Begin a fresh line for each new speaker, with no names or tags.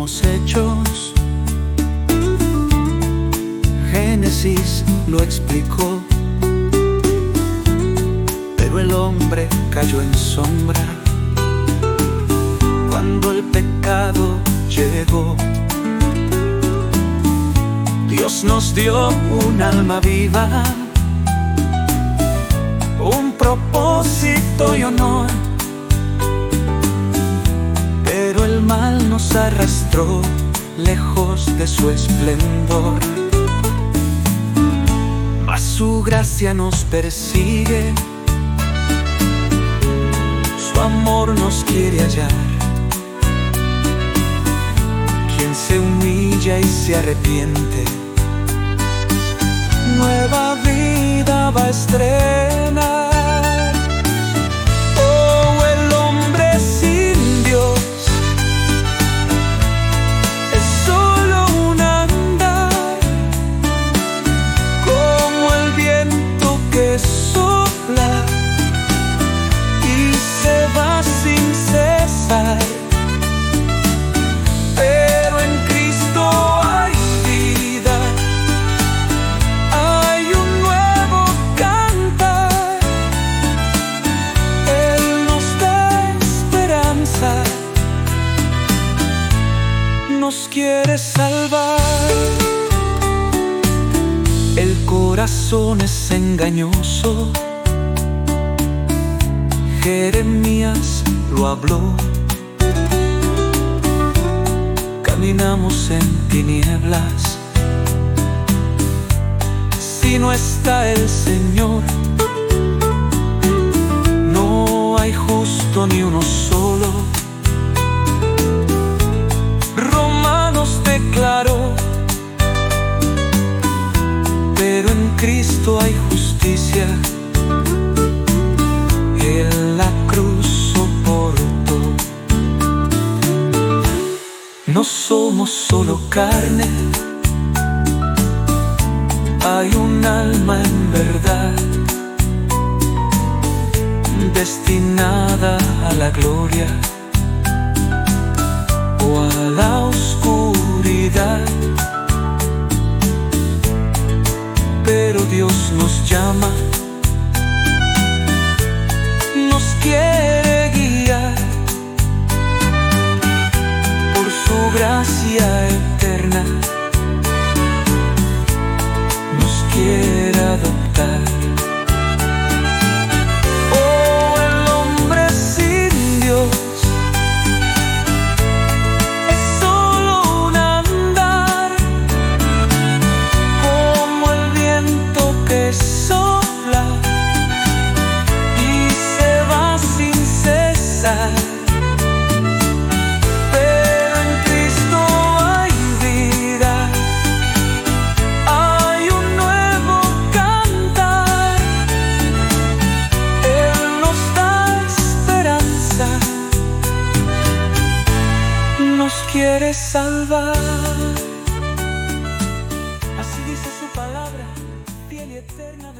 mismos hechos. Génesis lo explicó, pero el hombre cayó en sombra cuando el pecado llegó. Dios nos dio un alma viva, un propósito y honor, pero el mal nos arrastró lejos de su esplendor. Mas su gracia nos persigue, su amor nos quiere hallar. Quien se humilla y se arrepiente, nueva vida va a estrenar. Oh, el hombre sin Dios es solo un andar, como el viento que sopla y se va sin cesar. Nos quiere salvar. El corazón es engañoso, Jeremías lo habló. Caminamos en tinieblas, si no está el Señor, no hay justo ni uno solo. Declaró, pero en Cristo hay justicia. Él la cruz soportó. No somos solo carne, hay un alma en verdad, destinada a la gloria o a la oscuridad. Pero Dios nos llama, nos quiere guiar por su gracia eterna, nos quiere adoptar. Pero en Cristo hay vida, hay un nuevo cantar. Él nos da esperanza, nos quiere salvar. Así dice su palabra, fiel y eterna.